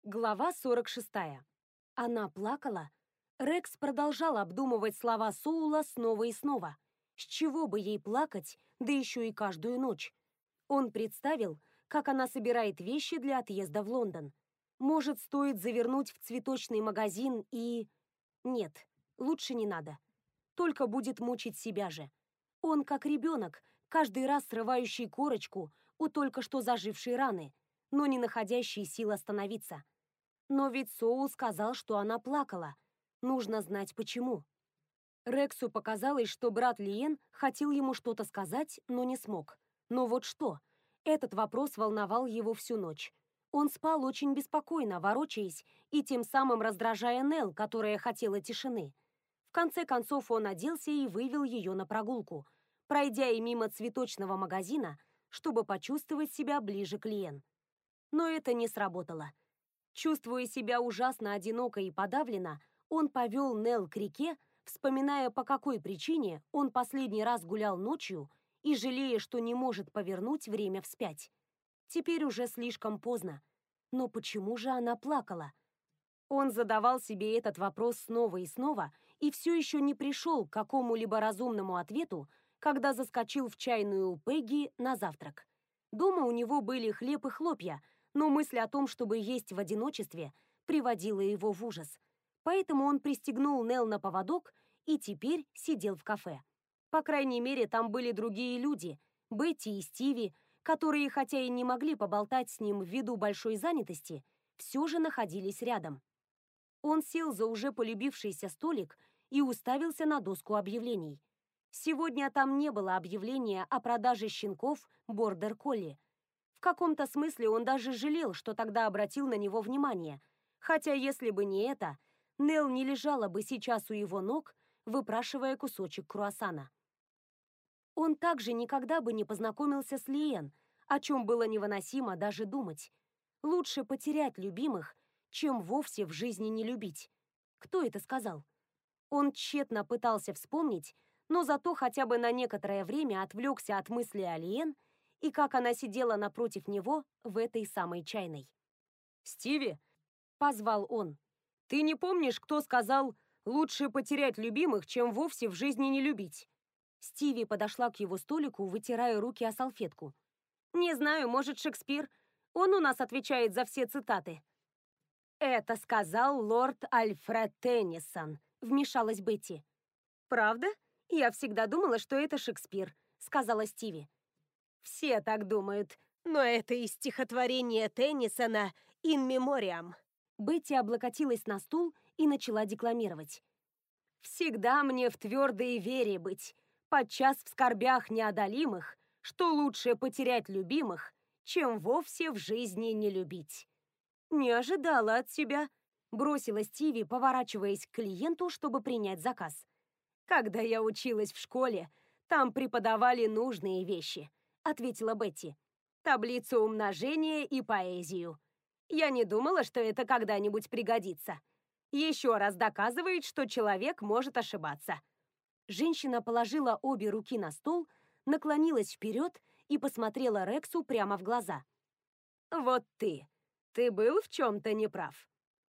Глава 46. Она плакала. Рекс продолжал обдумывать слова Соула снова и снова. С чего бы ей плакать, да еще и каждую ночь? Он представил, как она собирает вещи для отъезда в Лондон. Может, стоит завернуть в цветочный магазин и... Нет, лучше не надо. Только будет мучить себя же. Он как ребенок, каждый раз срывающий корочку у только что зажившей раны, но не находящий сил остановиться. Но ведь Соул сказал, что она плакала. Нужно знать, почему. Рексу показалось, что брат Лиен хотел ему что-то сказать, но не смог. Но вот что? Этот вопрос волновал его всю ночь. Он спал очень беспокойно, ворочаясь и тем самым раздражая Нелл, которая хотела тишины. В конце концов он оделся и вывел ее на прогулку, пройдя и мимо цветочного магазина, чтобы почувствовать себя ближе к Лиен. Но это не сработало. Чувствуя себя ужасно одиноко и подавленно, он повел Нелл к реке, вспоминая, по какой причине он последний раз гулял ночью и жалея, что не может повернуть время вспять. Теперь уже слишком поздно. Но почему же она плакала? Он задавал себе этот вопрос снова и снова и все еще не пришел к какому-либо разумному ответу, когда заскочил в чайную у Пегги на завтрак. Дома у него были хлеб и хлопья, но мысль о том, чтобы есть в одиночестве, приводила его в ужас. Поэтому он пристегнул Нелл на поводок и теперь сидел в кафе. По крайней мере, там были другие люди, Бетти и Стиви, которые, хотя и не могли поболтать с ним ввиду большой занятости, все же находились рядом. Он сел за уже полюбившийся столик и уставился на доску объявлений. Сегодня там не было объявления о продаже щенков бордер-колли. В каком-то смысле он даже жалел, что тогда обратил на него внимание, хотя если бы не это, Нелл не лежала бы сейчас у его ног, выпрашивая кусочек круассана. Он также никогда бы не познакомился с Лиен, о чем было невыносимо даже думать. Лучше потерять любимых, чем вовсе в жизни не любить. Кто это сказал? Он тщетно пытался вспомнить, но зато хотя бы на некоторое время отвлекся от мысли о Лиен и как она сидела напротив него в этой самой чайной. «Стиви!» — позвал он. «Ты не помнишь, кто сказал, лучше потерять любимых, чем вовсе в жизни не любить?» Стиви подошла к его столику, вытирая руки о салфетку. «Не знаю, может, Шекспир. Он у нас отвечает за все цитаты». «Это сказал лорд Альфред Теннисон», — вмешалась Бетти. «Правда? Я всегда думала, что это Шекспир», — сказала Стиви. «Все так думают, но это из стихотворения Теннисона «In Memoriam». Бетти облокотилась на стул и начала декламировать. «Всегда мне в твердой вере быть, подчас в скорбях неодолимых, что лучше потерять любимых, чем вовсе в жизни не любить». «Не ожидала от тебя», — бросила Стиви, поворачиваясь к клиенту, чтобы принять заказ. «Когда я училась в школе, там преподавали нужные вещи», — ответила Бетти. «Таблицу умножения и поэзию. Я не думала, что это когда-нибудь пригодится. Еще раз доказывает, что человек может ошибаться». Женщина положила обе руки на стол, наклонилась вперед и посмотрела Рексу прямо в глаза. «Вот ты был в чем-то неправ?»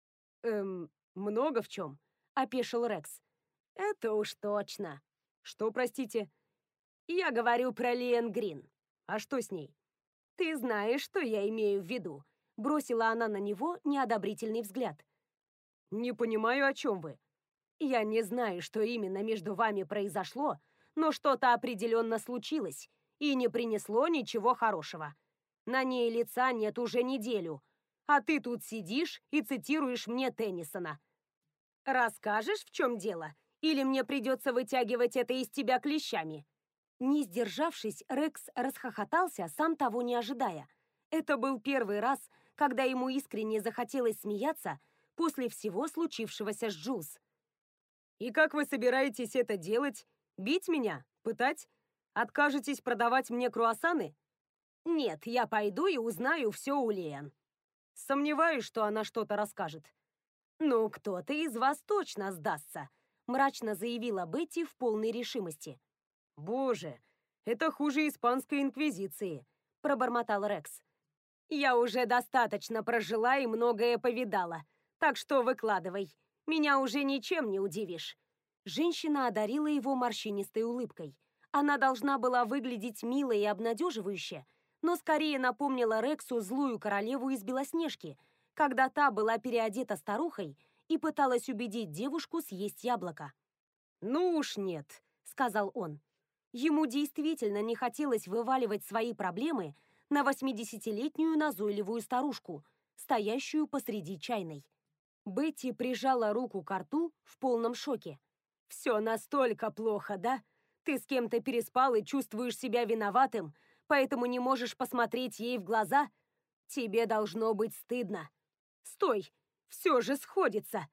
Много в чем», — опешил Рекс. «Это уж точно». «Что, простите?» «Я говорю про Лиен Грин. А что с ней?» «Ты знаешь, что я имею в виду», — бросила она на него неодобрительный взгляд. «Не понимаю, о чем вы». «Я не знаю, что именно между вами произошло, но что-то определенно случилось и не принесло ничего хорошего. На ней лица нет уже неделю, а ты тут сидишь и цитируешь мне Теннисона. Расскажешь, в чем дело? Или мне придется вытягивать это из тебя клещами?» Не сдержавшись, Рекс расхохотался, сам того не ожидая. Это был первый раз, когда ему искренне захотелось смеяться после всего случившегося с Джулс. «И как вы собираетесь это делать? Бить меня? Пытать? Откажетесь продавать мне круассаны?» «Нет, я пойду и узнаю все у Лиен». «Сомневаюсь, что она что-то расскажет». «Ну, кто-то из вас точно сдастся», — мрачно заявила Бетти в полной решимости. «Боже, это хуже испанской инквизиции», — пробормотал Рекс. Я уже достаточно прожила и многое повидала, так что выкладывай. Меня уже ничем не удивишь». Женщина одарила его морщинистой улыбкой. Она должна была выглядеть мило и обнадеживающе, но скорее напомнила Рексу злую королеву из Белоснежки, когда та была переодета старухой и пыталась убедить девушку съесть яблоко. «Ну уж нет», — сказал он. Ему действительно не хотелось вываливать свои проблемы на 80-летнюю назойливую старушку, стоящую посреди чайной. Бетти прижала руку к рту в полном шоке. «Все настолько плохо, да? Ты с кем-то переспал и чувствуешь себя виноватым, поэтому не можешь посмотреть ей в глаза? Тебе должно быть стыдно. Стой, все же сходится.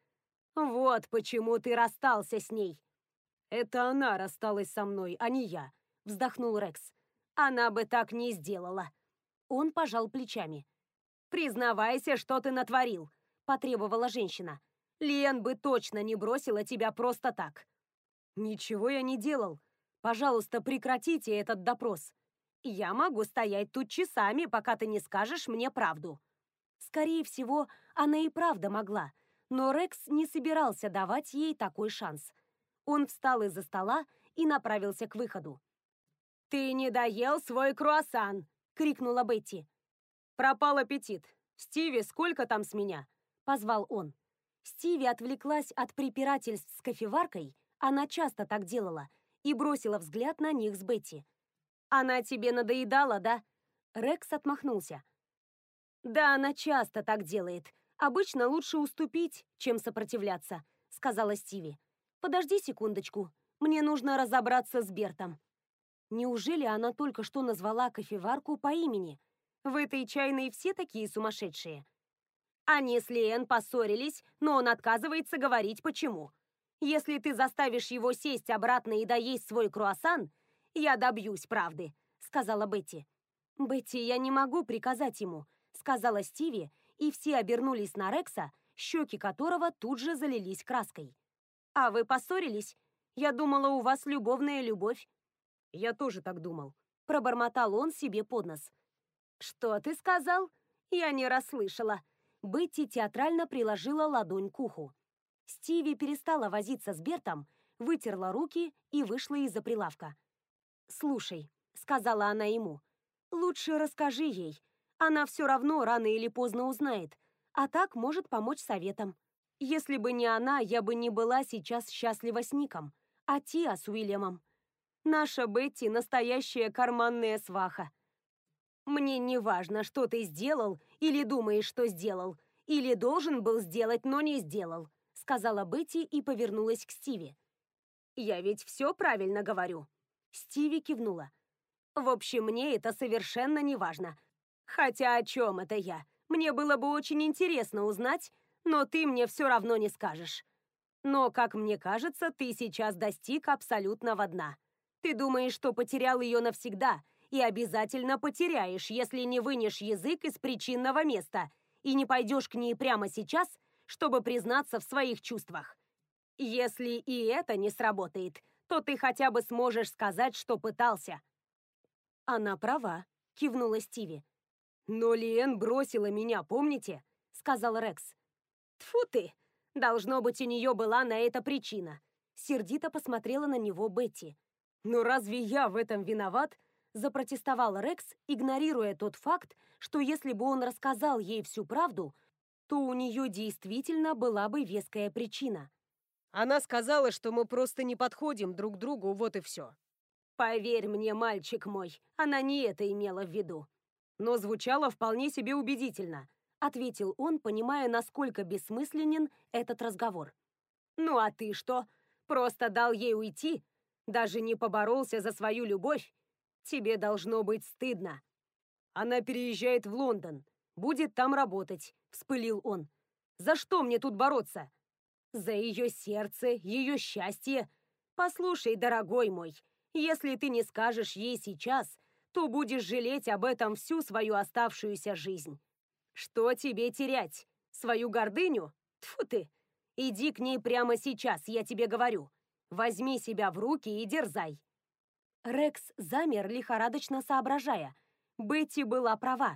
Вот почему ты расстался с ней». «Это она рассталась со мной, а не я», — вздохнул Рекс. «Она бы так не сделала». Он пожал плечами. «Признавайся, что ты натворил», — потребовала женщина. «Лиэн бы точно не бросила тебя просто так». «Ничего я не делал. Пожалуйста, прекратите этот допрос. Я могу стоять тут часами, пока ты не скажешь мне правду». Скорее всего, она и правда могла, но Рекс не собирался давать ей такой шанс. Он встал из-за стола и направился к выходу. «Ты не доел свой круассан!» — крикнула Бетти. «Пропал аппетит. Стиви, сколько там с меня?» — позвал он. Стиви отвлеклась от препирательств с кофеваркой, она часто так делала, и бросила взгляд на них с Бетти. «Она тебе надоедала, да?» Рекс отмахнулся. «Да, она часто так делает. Обычно лучше уступить, чем сопротивляться», — сказала Стиви. «Подожди секундочку, мне нужно разобраться с Бертом». Неужели она только что назвала кофеварку по имени? В этой чайной все такие сумасшедшие. Они с Лиэн поссорились, но он отказывается говорить почему. Если ты заставишь его сесть обратно и доесть свой круассан, я добьюсь правды, сказала Бетти. Бетти, я не могу приказать ему, сказала Стиви, и все обернулись на Рекса, щеки которого тут же залились краской. А вы поссорились? Я думала, у вас любовная любовь. Я тоже так думал, пробормотал он себе под нос. Что ты сказал? Я не расслышала. Бетти театрально приложила ладонь к уху. Стиви перестала возиться с Бертом, вытерла руки и вышла из-за прилавка. «Слушай», — сказала она ему, — «лучше расскажи ей. Она все равно рано или поздно узнает, а так может помочь советом. Если бы не она, я бы не была сейчас счастлива с Ником, а Тиа с Уильямом. Наша Бетти — настоящая карманная сваха. Мне не важно, что ты сделал или думаешь, что сделал, или должен был сделать, но не сделал», — сказала Бетти и повернулась к Стиви. «Я ведь все правильно говорю». Стиви кивнула. «В общем, мне это совершенно не важно. Хотя о чем это я? Мне было бы очень интересно узнать, но ты мне все равно не скажешь. Но, как мне кажется, ты сейчас достиг абсолютного дна. Ты думаешь, что потерял ее навсегда, и обязательно потеряешь, если не вынешь язык из причинного места и не пойдешь к ней прямо сейчас, чтобы признаться в своих чувствах. Если и это не сработает, то ты хотя бы сможешь сказать, что пытался». «Она права», — кивнула Стиви. «Но Лиэн бросила меня, помните?» — сказал Рекс. «Тьфу ты! Должно быть, у нее была на это причина». Сердито посмотрела на него Бетти. «Но разве я в этом виноват?» — запротестовал Рекс, игнорируя тот факт, что если бы он рассказал ей всю правду, то у нее действительно была бы веская причина. «Она сказала, что мы просто не подходим друг другу, вот и все». «Поверь мне, мальчик мой, она не это имела в виду». «Но звучало вполне себе убедительно», — ответил он, понимая, насколько бессмысленен этот разговор. «Ну а ты что? Просто дал ей уйти? Даже не поборолся за свою любовь? Тебе должно быть стыдно». «Она переезжает в Лондон, будет там работать», — вспылил он. «За что мне тут бороться?» «За ее сердце, ее счастье. Послушай, дорогой мой, если ты не скажешь ей сейчас, то будешь жалеть об этом всю свою оставшуюся жизнь. Что тебе терять? Свою гордыню? Тьфу ты! Иди к ней прямо сейчас, я тебе говорю. Возьми себя в руки и дерзай». Рекс замер, лихорадочно соображая. Бетти была права.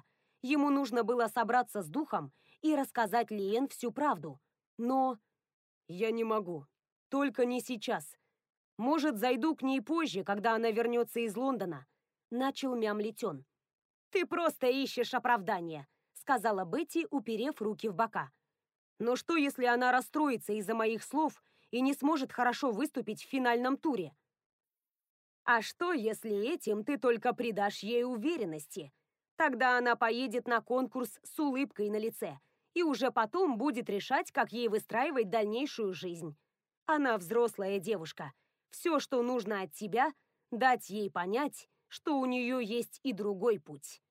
Ему нужно было собраться с духом и рассказать Лиэн всю правду. Но... «Я не могу. Только не сейчас. Может, зайду к ней позже, когда она вернется из Лондона», — начал мямлить он. «Ты просто ищешь оправдания», — сказала Бетти, уперев руки в бока. «Но что, если она расстроится из-за моих слов и не сможет хорошо выступить в финальном туре?» «А что, если этим ты только придашь ей уверенности? Тогда она поедет на конкурс с улыбкой на лице и уже потом будет решать, как ей выстраивать дальнейшую жизнь. Она взрослая девушка. Все, что нужно от тебя, дать ей понять, что у нее есть и другой путь».